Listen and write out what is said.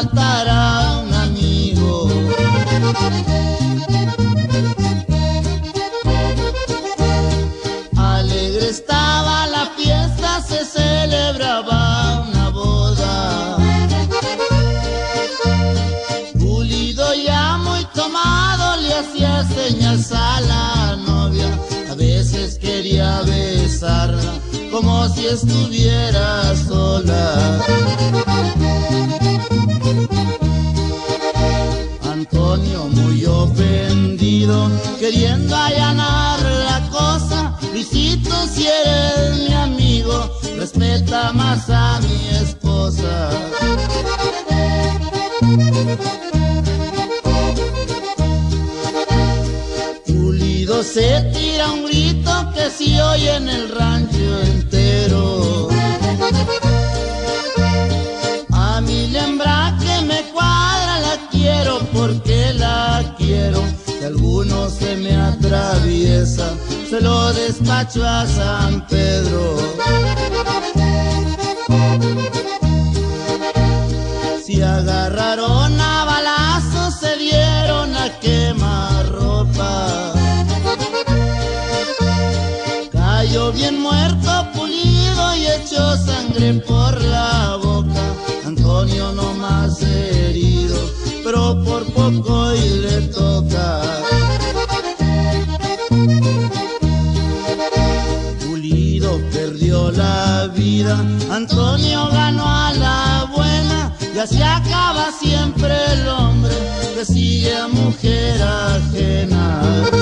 faltará un amigo. Alegre estaba la fiesta, se celebraba una boda. Pulido ya muy tomado le hacía señas a la novia. A veces quería besarla como si estuviera sola. Antonio muy ofendido, queriendo allanar la cosa. Luisito, si eres mi amigo, respeta más a mi esposa. Pulido se tira un grito que se oye en el rancho entero. A mi hembra que me cuadra la quiero porque la quiero. Si alguno se me atraviesa, se lo despacho a San Pedro. Si agarraron a balazos, se dieron a quemar ropa. Cayó bien muerto Pulido y echó sangre por la boca. Antonio no más herido, pero por poco y le toca. Pulido perdió la vida, Antonio ganó a la buena. Y así acaba siempre el hombre que sigue a mujer ajena.